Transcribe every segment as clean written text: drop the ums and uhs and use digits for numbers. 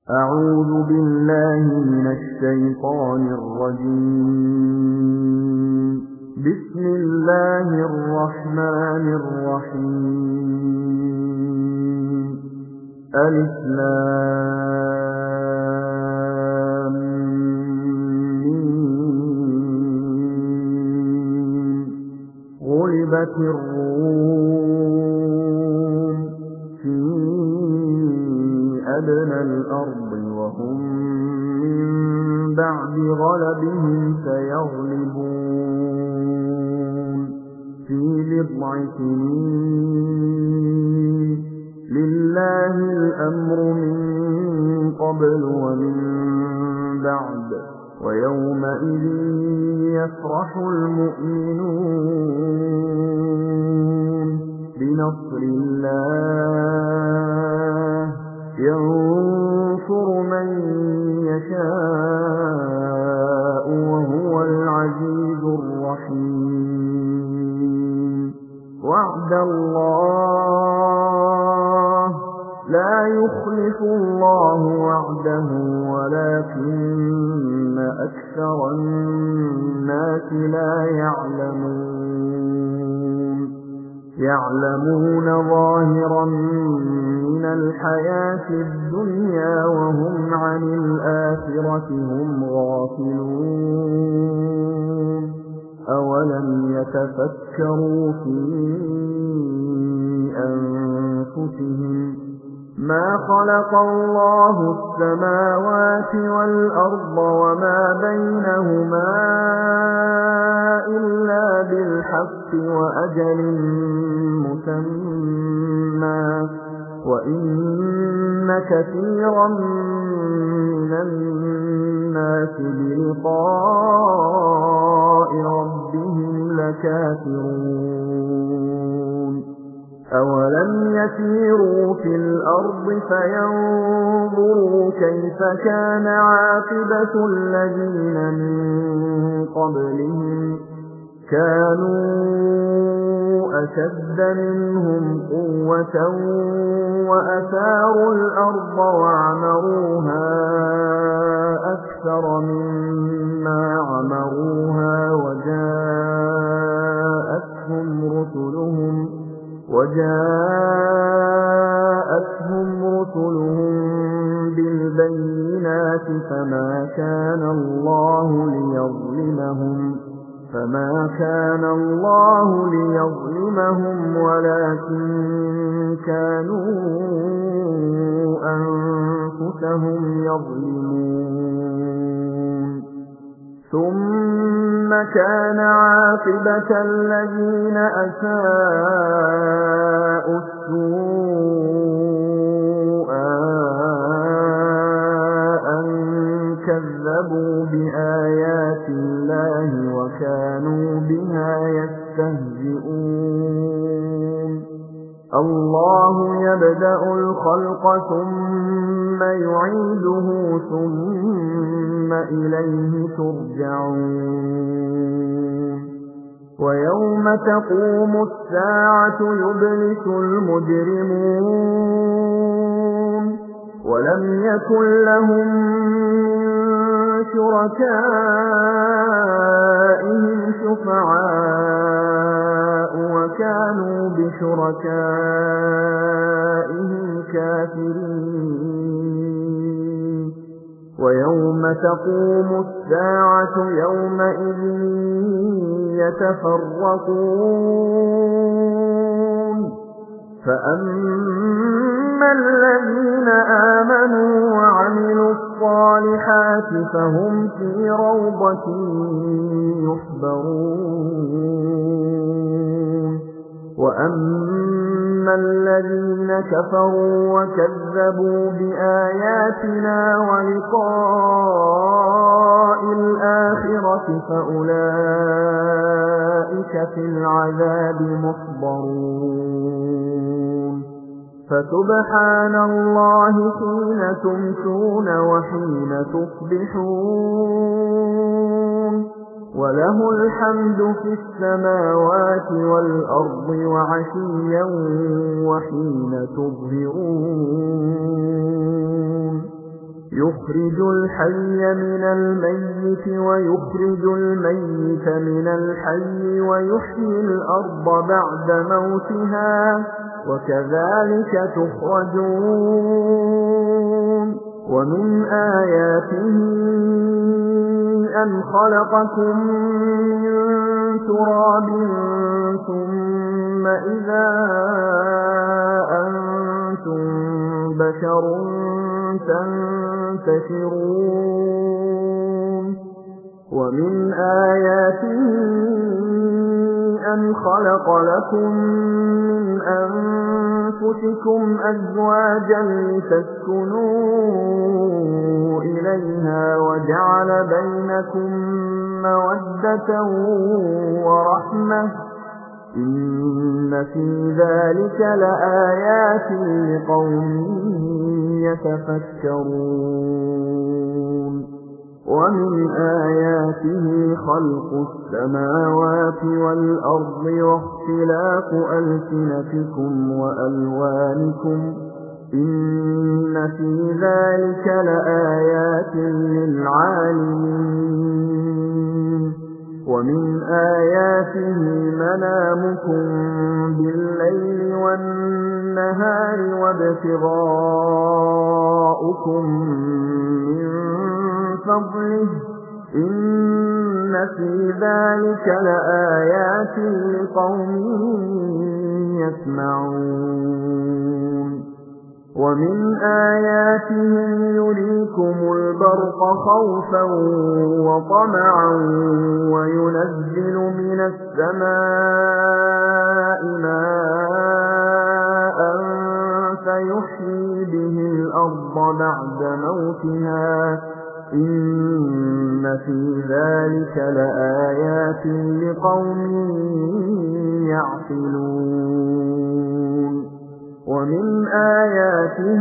أعوذ بالله من الشيطان الرجيم. بسم الله الرحمن الرحيم. ألف لام ميم. غلبت الروم في أدنى الأرض وهم من بعد غلبهم سيغلبون في بضع سنين. لله الأمر من قبل ومن بعد ويومئذ يفرح المؤمنون بنصر الله ينصر من يشاء وهو العزيز الرحيم. وعد الله لا يخلف الله وعده ولكن أكثر الناس لا يعلمون ظاهرا من الحياة الدنيا وهم عن الآخرة هم غافلون. أولم يتفكروا في أنفسهم ما خلق الله السماوات والأرض وما بينهما إلا بالحق وأجل مسمى وإن كثيرا من الناس بلقاء ربهم لكافرون. أولم يسيروا في الأرض فينظروا كيف كان عاقبة الذين من قبلهم كانوا أشد منهم قوة وأثاروا الأرض وعمروها أكثر مما عمروها وجاءتهم رسلهم بالبينات فما كان الله ليظلمهم ولكن كانوا أنفسهم يظلمون. ثم كان عاقبة الذين أساءوا السوء أن كذبوا بآيات الله وكانوا بها يستهزئون. الله يبدأ الخلق ثم يعيده ثم إليه ترجعون. ويوم تقوم الساعة يبلس المجرمون ولم يكن لهم من شركائهم شفعاء وكانوا بشركائهم كافرين. ويوم تقوم الساعة يومئذ يتفرقون فأما الذين آمنوا وعملوا الصالحات فهم في روضة يحبرون. وأما الذين كفروا وكذبوا بآياتنا ولقاء الآخرة فأولئك في العذاب محضرون. فسبحان الله حين تمسون وحين تصبحون وله الحمد في السماوات والأرض وعشيا وحين تظهرون. يخرج الحي من الميت ويخرج الميت من الحي ويحيي الأرض بعد موتها وكذلك تخرجون ومن آياته أن خلقكم من تراب ثم إذا أنتم بشر تنتشرون ومن آياته أن خلق لكم من أنفسكم أزواجا لتسكنوا إليها وجعل بينكم مودة ورحمة إن في ذلك لآيات لقوم يتفكرون ومن آياته خلق السماوات والأرض واختلاف ألسنتكم وألوانكم إن في ذلك لآيات للعالمين ومن آياته منامكم بالليل والنهار وابتغاؤكم من فضله إن في ذلك لآيات لقوم يسمعون ومن آياته يريكم البرق خوفا وطمعا وينزل من السماء ماء فيحيي به الأرض بعد موتها إن في ذلك لآيات لقوم يعقلون ومن آياته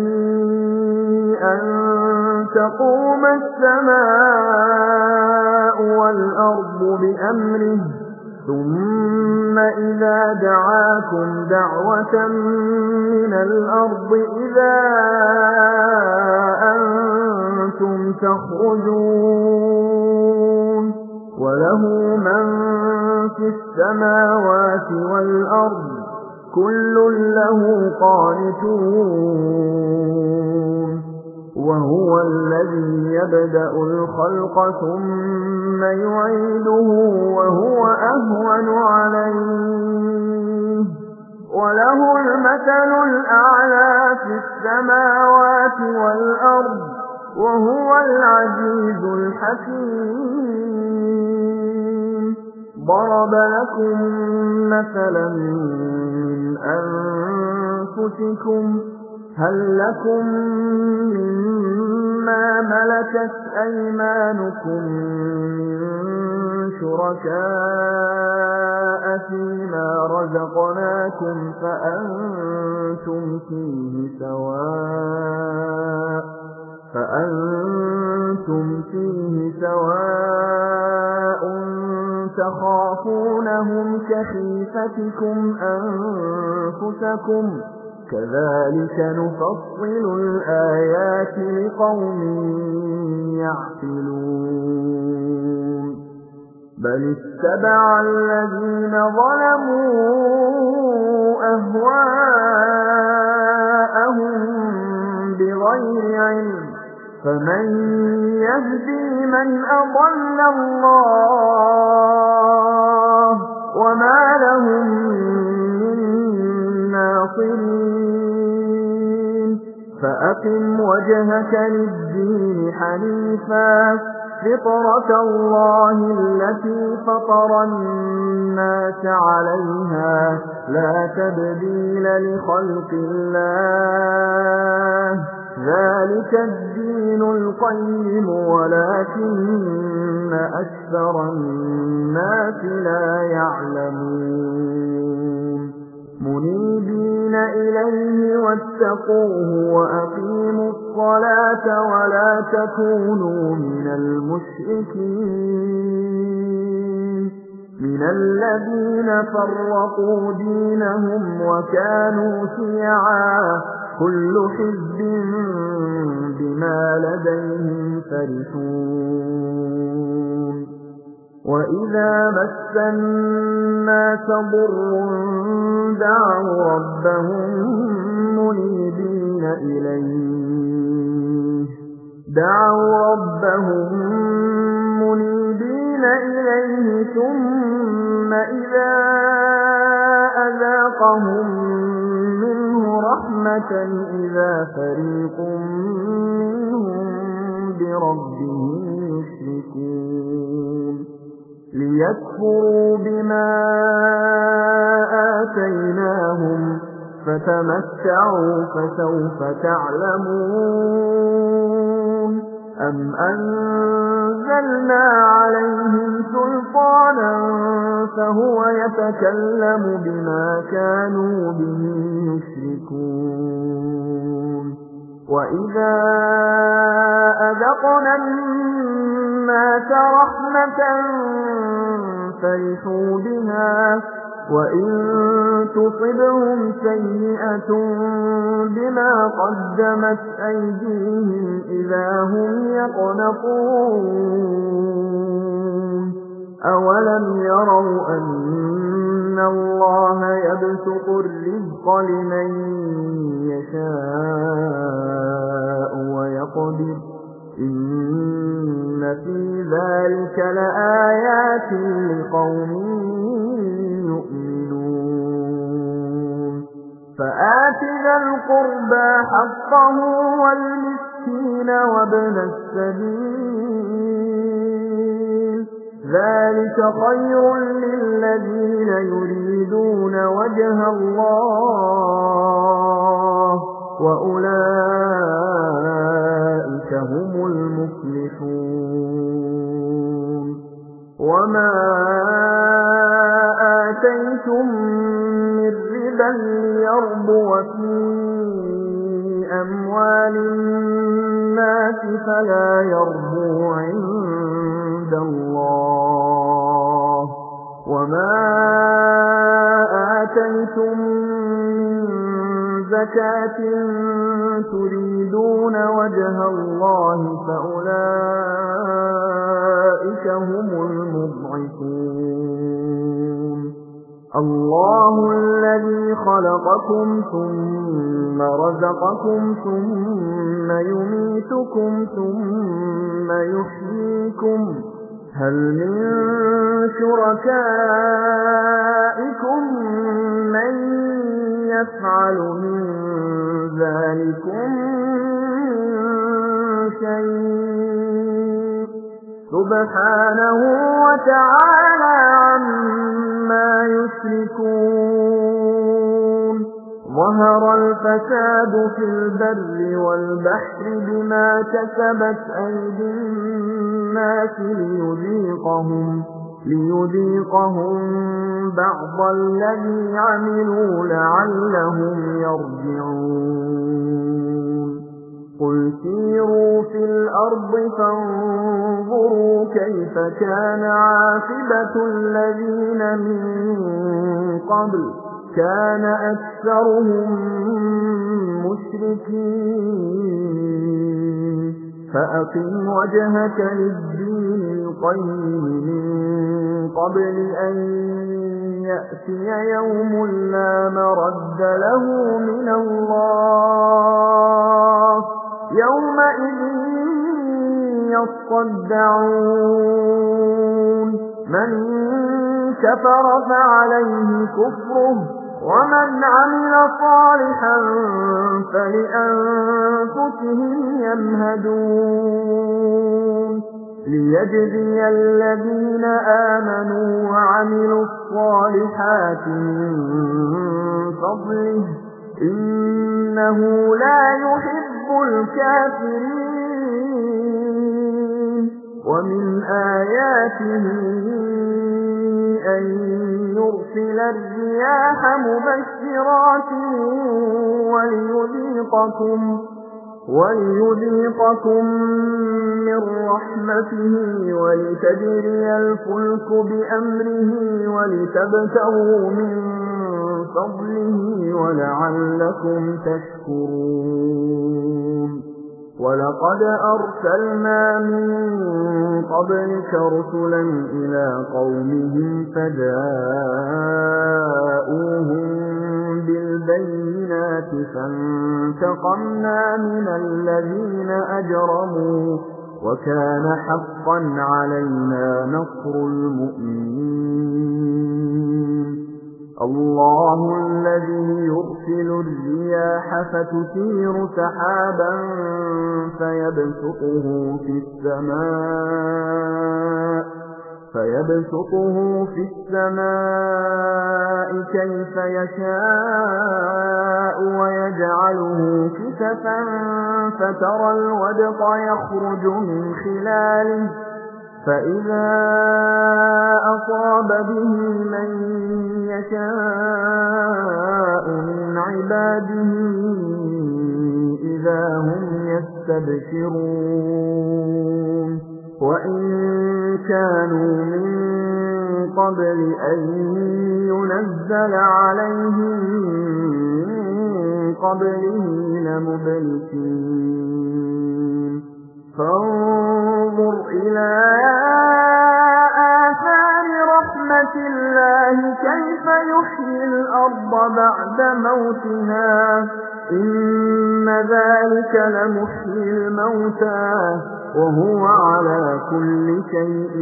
أن تقوم السماء والأرض بأمره ثم إذا دعاكم دعوة من الأرض إذا أنتم تخرجون وله من في السماوات والأرض كل له قانتون وهو الذي يبدأ الخلق ثم يعيده وهو أهون عليه وله المثل الأعلى في السماوات والأرض وهو العزيز الحكيم ضرب لكم مثلا من أنفسكم هل لكم مما ملكت أيمانكم من شركاء فيما رزقناكم فأنتم فيه سواء تخافونهم كخيفتكم أنفسكم كذلك نفصل الآيات لقوم يعقلون بل اتبع الذين ظلموا أهواءهم بغير علم فمن يهدي من أضل الله وما لهم من ناصرين فأقم وجهك للدين حنيفا فطرة الله التي فطر الناس عليها لا تبديل لخلق الله ذلك الدين القيم ولكن أكثر الناس لا يعلمون منيبين إليه واتقوه وأقيموا الصلاة ولا تكونوا من المشركين من الذين فرقوا دينهم وكانوا شيعا كل حزب بما لديهم فرحون وإذا مس الناس ضر دعوا ربهم منيبين إليه ثم إذا أذاقهم منه رحمة إذا فريق منهم بربهم يشركون ليكفروا بما آتيناهم فتمتعوا فسوف تعلمون أم أنزلنا عليهم سلطانا فهو يتكلم بما كانوا به يشركون وإذا أذقنا الناس رحمة فرحوا بها وإن تصبهم سيئة بما قدمت أيديهم إذا هم يقنطون أولم يروا أن الله يبسط الرزق لمن يشاء ويقدر إن في ذلك لآيات لقوم يؤمنون فآت ذا القربى حقه والمسكين وابن السبيل ذلك خير للذين يريدون وجه الله وأولئك هم المفلحون وما آتيتم من ربا ليربو في أموال الناس فلا يربو عند الله وما آتيتم من زكاة تريدون وجه الله فأولئك هم المضعفون الله الذي خلقكم ثم رزقكم ثم يميتكم ثم يحييكم هل من شركائكم من يفعل من ذلكم شيء سبحانه وتعالى عما يشركون ظهر الفساد في البر والبحر بما كسبت أيدي الناس ليذيقهم بعض الذي عملوا لعلهم يرجعون قل سيروا في الأرض فانظروا كيف كان عاقبة الذين من قبل كان أكثرهم مشركين فأقم وجهك للدين القيم من قبل أن يأتي يوم لا مرد له من الله يومئذ يصدعون من كفر فعليه كفره ومن عمل صالحا فلأنفسهم يمهدون ليجزي الذين آمنوا وعملوا الصالحات من فضله إنه لا يحب الكافرين ومن آياته أن يرسل الرياح مبشرات وليذيقكم من رحمته ولتجري الفلك بأمره ولتبتغوا من فضله ولعلكم تشكرون ولقد أرسلنا من قبلك رسلا إلى قومهم فجاءوهم بالبينات فانتقمنا من الذين أجرموا وكان حقا علينا نصر المؤمنين الله الذي يرسل الرياح فتثير سحابا فيبسطه في السماء كيف يشاء ويجعله كسفا فترى الودق يخرج من خلاله فإذا أصاب به من يشاء من عباده إذا هم يستبشرون وإن كانوا من قبل أن ينزل عليهم من قبله لمبلسين فانظر إلى آثار رحمة الله كيف يحيي الأرض بعد موتها إن ذلك لمحيي الموتى وهو على كل شيء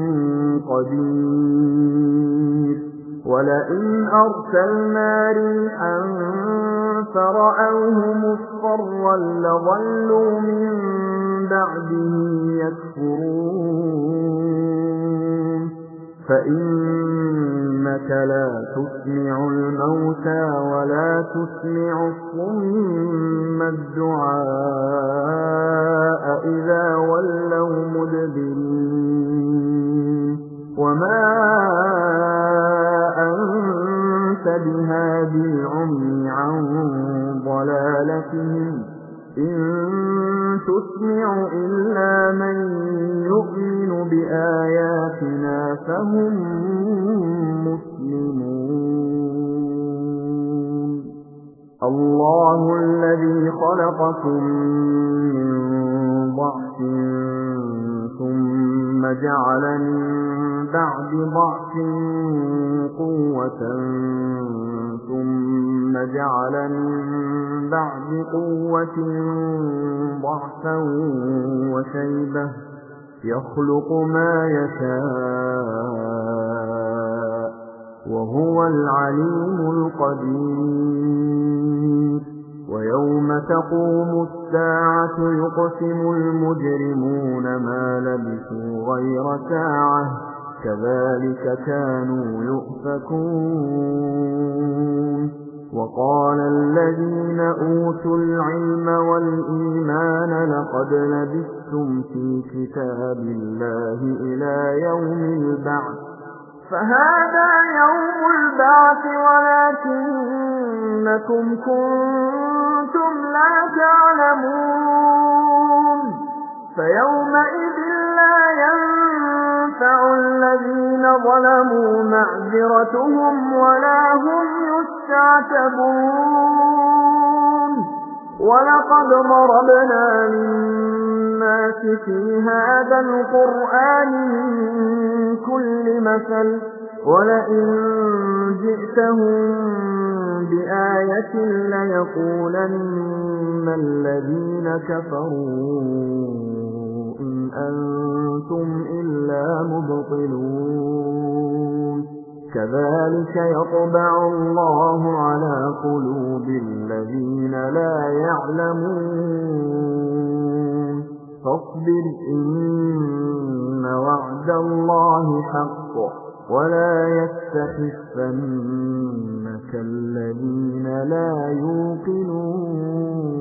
قدير ولئن أرسلنا ريحا فرأوه مصفرا لظلوا من بعده يكفرون فإنك لا تسمع الموتى ولا تسمع الصم الدعاء إذا ولوا مدبرين وما أنت بهادي العمي عن ضلالتهم إن تسمع إلا من يؤمن بآياتنا فهم مسلمون الله الذي خلقكم من ضعف ثم جعل من بعد ضعف قوة ثم جعل من بعد قوة ضعفا وشيبة يخلق ما يشاء وهو العليم القدير ويوم تقوم الساعة يقسم المجرمون ما لبثوا غير ساعة كذلك كانوا يؤفكون وقال الذين أوتوا العلم والإيمان لقد لبثتم في كتاب الله إلى يوم البعث فهذا يوم البعث ولكنكم كنتم لا تعلمون فيومئذ لا ينفع الذين ظلموا معذرتهم ولا هم يستعتبون ولقد ضربنا للناس في هذا القرآن من كل مثل ولئن جئتهم بآية ليقولن الذين كفروا إن أنتم إلا مبطلون كذلك يطبع الله على قلوب الذين لا يعلمون فاصبر إن وعد الله حق ولا يستخفنك الذين لا يوقنون